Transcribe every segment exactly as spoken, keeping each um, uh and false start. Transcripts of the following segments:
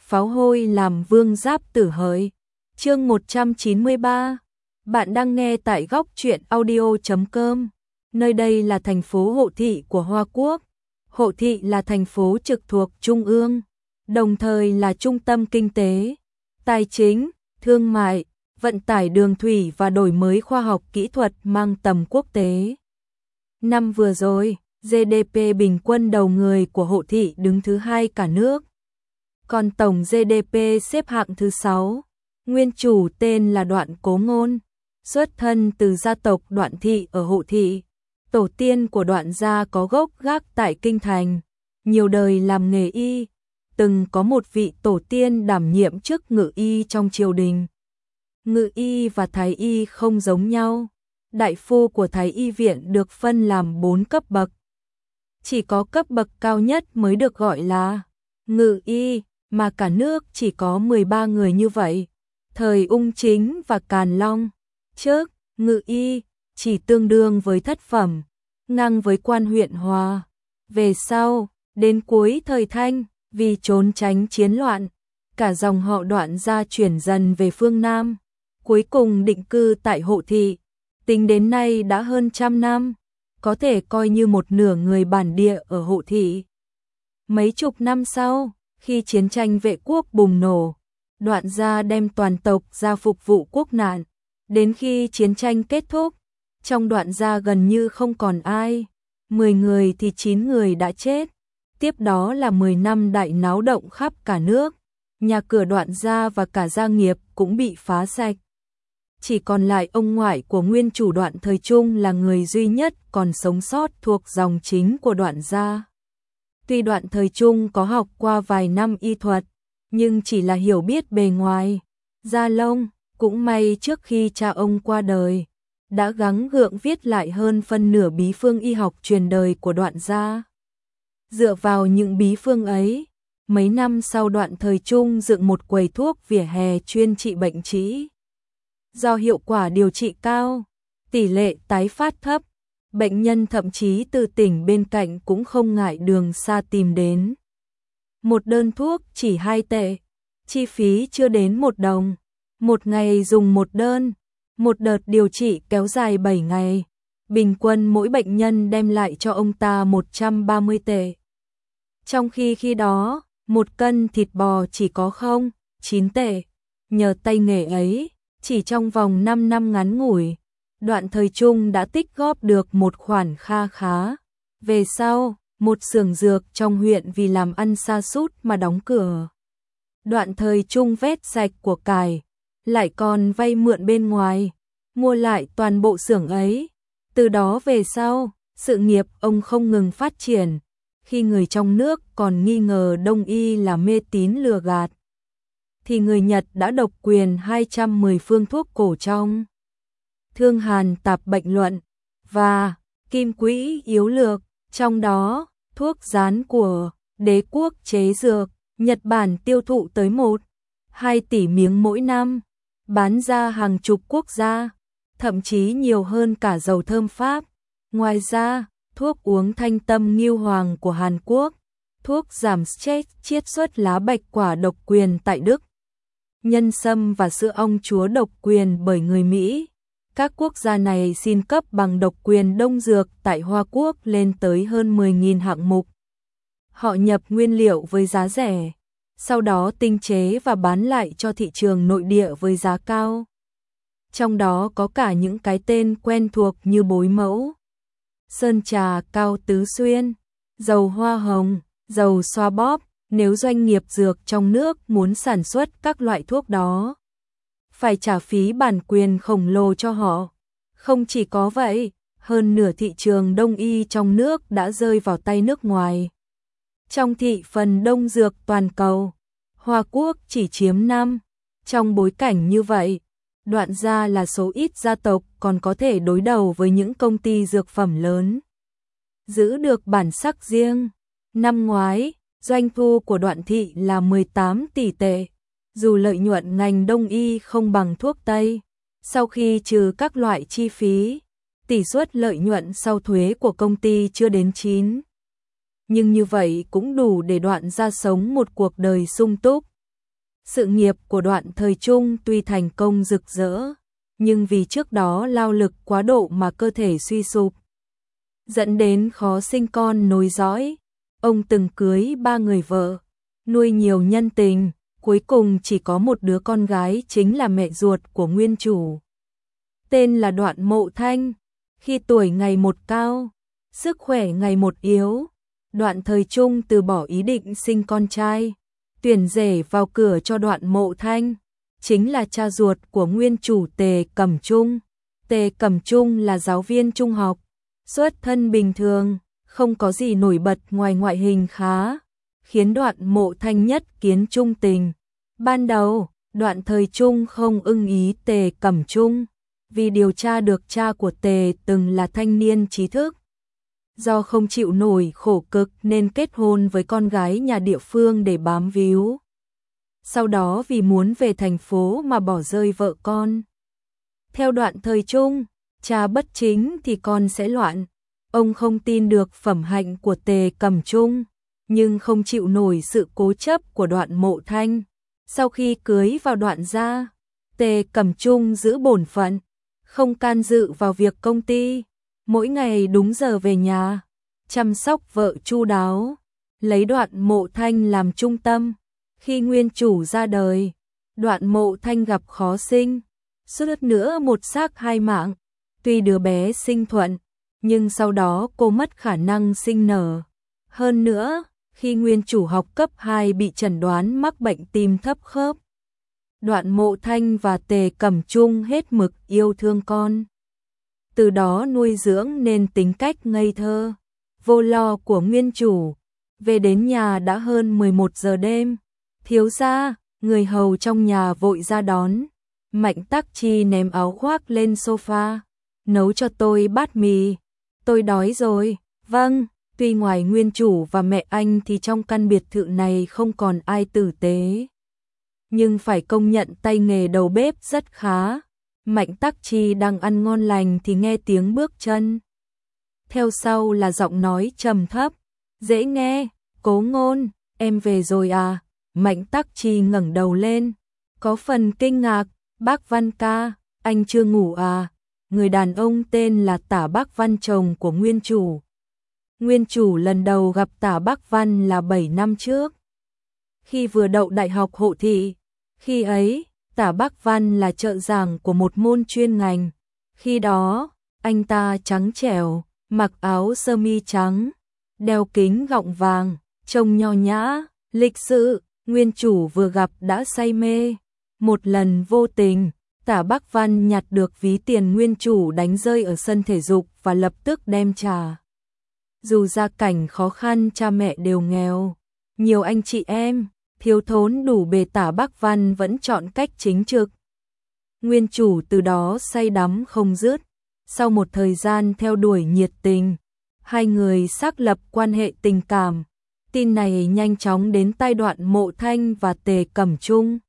pháo hôi làm vương giáp tử hỡi. Chương một trăm chín mươi ba. Bạn đang nghe tại góc truyện audio chấm com. Nơi đây là thành phố Hộ Thị của Hoa Quốc. Hộ Thị là thành phố trực thuộc Trung ương, đồng thời là trung tâm kinh tế, tài chính, thương mại, vận tải đường thủy và đổi mới khoa học kỹ thuật mang tầm quốc tế. Năm vừa rồi, giê đê pê bình quân đầu người của Hộ Thị đứng thứ hai cả nước. Còn tổng giê đê pê xếp hạng thứ sáu. Nguyên chủ tên là Đoạn Cố Ngôn, xuất thân từ gia tộc Đoạn Thị ở Hộ Thị. Tổ tiên của Đoạn gia có gốc gác tại Kinh Thành, nhiều đời làm nghề y, từng có một vị tổ tiên đảm nhiệm chức ngự y trong triều đình. Ngự y và thái y không giống nhau. Đại phu của thái y viện được phân làm bốn cấp bậc. Chỉ có cấp bậc cao nhất mới được gọi là ngự y, mà cả nước chỉ có mười ba người như vậy. Thời Ung Chính và Càn Long, trước ngự y chỉ tương đương với thất phẩm, ngang với quan huyện Hòa. Về sau, đến cuối thời Thanh, vì trốn tránh chiến loạn, cả dòng họ Đoạn gia chuyển dần về phương Nam, cuối cùng định cư tại Hộ Thị. Tính đến nay đã hơn trăm năm, có thể coi như một nửa người bản địa ở Hộ Thị. Mấy chục năm sau, khi chiến tranh vệ quốc bùng nổ, Đoạn gia đem toàn tộc ra phục vụ quốc nạn. Đến khi chiến tranh kết thúc, trong Đoạn gia gần như không còn ai, mười người thì chín người đã chết. Tiếp đó là mười năm đại náo động khắp cả nước, nhà cửa Đoạn gia và cả gia nghiệp cũng bị phá sạch. Chỉ còn lại ông ngoại của nguyên chủ Đoạn thời Trung là người duy nhất còn sống sót thuộc dòng chính của Đoạn gia. Tuy Đoạn thời Trung có học qua vài năm y thuật, nhưng chỉ là hiểu biết bề ngoài, da lông. Cũng may trước khi cha ông qua đời, đã gắng gượng viết lại hơn phân nửa bí phương y học truyền đời của Đoạn gia. Dựa vào những bí phương ấy, mấy năm sau Đoạn thời Trung dựng một quầy thuốc vỉa hè chuyên trị bệnh trĩ. Do hiệu quả điều trị cao, tỷ lệ tái phát thấp, bệnh nhân thậm chí từ tỉnh bên cạnh cũng không ngại đường xa tìm đến. Một đơn thuốc chỉ hai tệ, chi phí chưa đến một đồng. Một ngày dùng một đơn, một đợt điều trị kéo dài bảy ngày. Bình quân mỗi bệnh nhân đem lại cho ông ta một trăm ba mươi tệ. Trong khi khi đó, một cân thịt bò chỉ có không, chín tệ. Nhờ tay nghề ấy, chỉ trong vòng năm năm ngắn ngủi, Đoạn thời Trung đã tích góp được một khoản kha khá. Về sau, một xưởng dược trong huyện vì làm ăn sa sút mà đóng cửa. Đoạn thời Trung vét sạch của cải, lại còn vay mượn bên ngoài, mua lại toàn bộ xưởng ấy. Từ đó về sau, sự nghiệp ông không ngừng phát triển. Khi người trong nước còn nghi ngờ Đông y là mê tín lừa gạt, thì người Nhật đã độc quyền hai trăm mười phương thuốc cổ trong Thương Hàn Tạp Bệnh Luận và Kim Quỹ Yếu Lược. Trong đó, thuốc rán của Đế quốc chế dược Nhật Bản tiêu thụ tới một, hai tỷ miếng mỗi năm, bán ra hàng chục quốc gia, thậm chí nhiều hơn cả dầu thơm Pháp. Ngoài ra, thuốc uống thanh tâm ngưu hoàng của Hàn Quốc, thuốc giảm stress chiết xuất lá bạch quả độc quyền tại Đức, nhân sâm và sữa ong chúa độc quyền bởi người Mỹ. Các quốc gia này xin cấp bằng độc quyền đông dược tại Hoa Quốc lên tới hơn mười nghìn hạng mục. Họ nhập nguyên liệu với giá rẻ, sau đó tinh chế và bán lại cho thị trường nội địa với giá cao. Trong đó có cả những cái tên quen thuộc như Bối Mẫu, Sơn Trà Cao Tứ Xuyên, dầu hoa hồng, dầu xoa bóp. Nếu doanh nghiệp dược trong nước muốn sản xuất các loại thuốc đó, phải trả phí bản quyền khổng lồ cho họ. Không chỉ có vậy, hơn nửa thị trường đông y trong nước đã rơi vào tay nước ngoài. Trong thị phần đông dược toàn cầu, Hoa Quốc chỉ chiếm năm. Trong bối cảnh như vậy, Đoạn gia là số ít gia tộc còn có thể đối đầu với những công ty dược phẩm lớn. Giữ được bản sắc riêng. Năm ngoái, doanh thu của Đoạn thị là mười tám tỷ tệ. Dù lợi nhuận ngành đông y không bằng thuốc Tây, sau khi trừ các loại chi phí, tỷ suất lợi nhuận sau thuế của công ty chưa đến chín. Nhưng như vậy cũng đủ để Đoạn gia sống một cuộc đời sung túc. Sự nghiệp của Đoạn Thời Trung tuy thành công rực rỡ, nhưng vì trước đó lao lực quá độ mà cơ thể suy sụp, dẫn đến khó sinh con nối dõi. Ông từng cưới ba người vợ, nuôi nhiều nhân tình, cuối cùng chỉ có một đứa con gái chính là mẹ ruột của nguyên chủ. Tên là Đoạn Mộ Thanh. Khi tuổi ngày một cao, sức khỏe ngày một yếu, Đoạn Thời Trung từ bỏ ý định sinh con trai, tuyển rể vào cửa cho Đoạn Mộ Thanh, chính là cha ruột của nguyên chủ Tề Cẩm Trung. Tề Cẩm Trung là giáo viên trung học, xuất thân bình thường, không có gì nổi bật ngoài ngoại hình khá, khiến Đoạn Mộ Thanh nhất kiến trung tình. Ban đầu, Đoạn Thời Trung không ưng ý Tề Cẩm Trung, vì điều tra được cha của Tề từng là thanh niên trí thức. Do không chịu nổi khổ cực nên kết hôn với con gái nhà địa phương để bám víu. Sau đó vì muốn về thành phố mà bỏ rơi vợ con. Theo Đoạn Thời Trung, cha bất chính thì con sẽ loạn. Ông không tin được phẩm hạnh của Tề Cẩm Trung, nhưng không chịu nổi sự cố chấp của Đoạn Mộ Thanh. Sau khi cưới vào Đoạn gia, Tề Cẩm Trung giữ bổn phận, không can dự vào việc công ty, mỗi ngày đúng giờ về nhà, chăm sóc vợ chu đáo, lấy Đoạn Mộ Thanh làm trung tâm. Khi nguyên chủ ra đời, Đoạn Mộ Thanh gặp khó sinh, suýt nữa một xác hai mạng. Tuy đứa bé sinh thuận, nhưng sau đó cô mất khả năng sinh nở. Hơn nữa, khi nguyên chủ học cấp hai bị chẩn đoán mắc bệnh tim thấp khớp, Đoạn Mộ Thanh và Tề Cẩm Trung hết mực yêu thương con. Từ đó nuôi dưỡng nên tính cách ngây thơ, vô lo của nguyên chủ. Về đến nhà đã hơn mười một giờ đêm. Thiếu gia, người hầu trong nhà vội ra đón. Mạnh Tắc Chi ném áo khoác lên sofa. Nấu cho tôi bát mì. Tôi đói rồi. Vâng, tuy ngoài nguyên chủ và mẹ anh thì trong căn biệt thự này không còn ai tử tế. Nhưng phải công nhận tay nghề đầu bếp rất khá. Mạnh Tắc Chi đang ăn ngon lành thì nghe tiếng bước chân. Theo sau là giọng nói trầm thấp, dễ nghe, Cố Ngôn, em về rồi à? Mạnh Tắc Chi ngẩng đầu lên, có phần kinh ngạc, bác Văn ca, anh chưa ngủ à? Người đàn ông tên là Tả Bác Văn, chồng của nguyên chủ. Nguyên chủ lần đầu gặp Tả Bác Văn là bảy năm trước, khi vừa đậu đại học hộ thị. Khi ấy, Tả Bác Văn là trợ giảng của một môn chuyên ngành. Khi đó, anh ta trắng trẻo, mặc áo sơ mi trắng, đeo kính gọng vàng, trông nho nhã, lịch sự. Nguyên chủ vừa gặp đã say mê. Một lần vô tình, Tả Bác Văn nhặt được ví tiền nguyên chủ đánh rơi ở sân thể dục và lập tức đem trả. Dù gia cảnh khó khăn, cha mẹ đều nghèo, nhiều anh chị em thiếu thốn đủ bề, Tả Bác Văn vẫn chọn cách chính trực. Nguyên chủ từ đó say đắm không dứt. Sau một thời gian theo đuổi nhiệt tình, hai người xác lập quan hệ tình cảm. Tin này nhanh chóng đến tai Đoạn Mộ Thanh và Tề Cẩm Trung.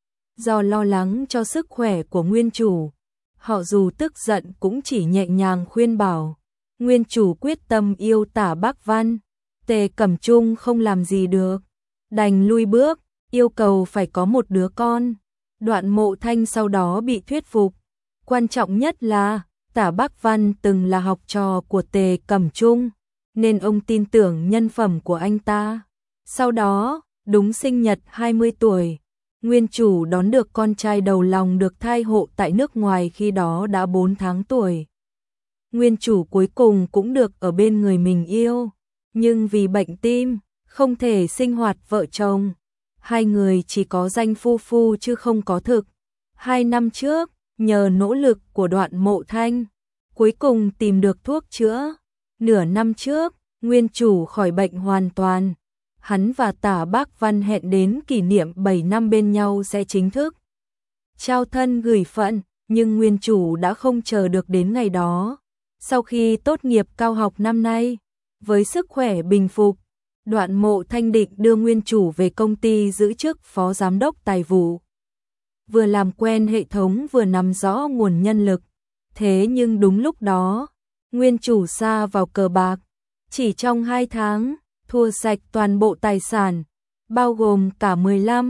Do lo lắng cho sức khỏe của nguyên chủ, họ dù tức giận cũng chỉ nhẹ nhàng khuyên bảo. Nguyên chủ quyết tâm yêu Tả Bác Văn, Tề Cẩm Trung không làm gì được, đành lui bước, yêu cầu phải có một đứa con. Đoạn Mộ Thanh sau đó bị thuyết phục. Quan trọng nhất là Tả Bác Văn từng là học trò của Tề Cẩm Trung, nên ông tin tưởng nhân phẩm của anh ta. Sau đó, đúng sinh nhật hai mươi tuổi, nguyên chủ đón được con trai đầu lòng được thai hộ tại nước ngoài, khi đó đã bốn tháng tuổi. Nguyên chủ cuối cùng cũng được ở bên người mình yêu, nhưng vì bệnh tim, không thể sinh hoạt vợ chồng. Hai người chỉ có danh phu phu chứ không có thực. Hai năm trước, nhờ nỗ lực của Đoạn Mộ Thanh, cuối cùng tìm được thuốc chữa. Nửa năm trước, nguyên chủ khỏi bệnh hoàn toàn. Hắn và Tả Bác Văn hẹn đến kỷ niệm bảy năm bên nhau sẽ chính thức trao thân gửi phận, nhưng nguyên chủ đã không chờ được đến ngày đó. Sau khi tốt nghiệp cao học năm nay, với sức khỏe bình phục, Đoạn Mộ Thanh định đưa nguyên chủ về công ty giữ chức phó giám đốc tài vụ. Vừa làm quen hệ thống vừa nắm rõ nguồn nhân lực. Thế nhưng đúng lúc đó, nguyên chủ sa vào cờ bạc. Chỉ trong hai tháng, thua sạch toàn bộ tài sản, bao gồm cả mười lăm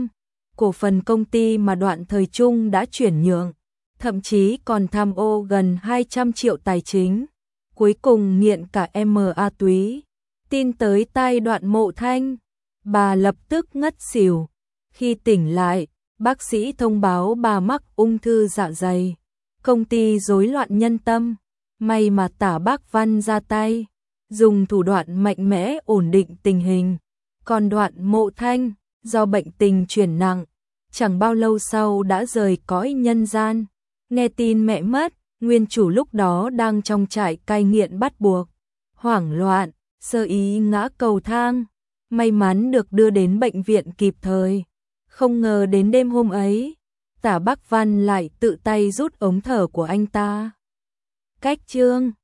cổ phần công ty mà Đoạn thời Trung đã chuyển nhượng, thậm chí còn tham ô gần hai trăm triệu tài chính, cuối cùng nghiện cả ma túy. Tin tới tai Đoạn Mộ Thanh, bà lập tức ngất xỉu. Khi tỉnh lại, bác sĩ thông báo bà mắc ung thư dạ dày, công ty rối loạn nhân tâm. May mà Tả Bác Văn ra tay, dùng thủ đoạn mạnh mẽ ổn định tình hình. Còn Đoạn Mộ Thanh, do bệnh tình chuyển nặng, chẳng bao lâu sau đã rời cõi nhân gian. Nghe tin mẹ mất, nguyên chủ lúc đó đang trong trại cai nghiện bắt buộc, hoảng loạn, sơ ý ngã cầu thang. May mắn được đưa đến bệnh viện kịp thời. Không ngờ đến đêm hôm ấy, Tả Bác Văn lại tự tay rút ống thở của anh ta. Cách chương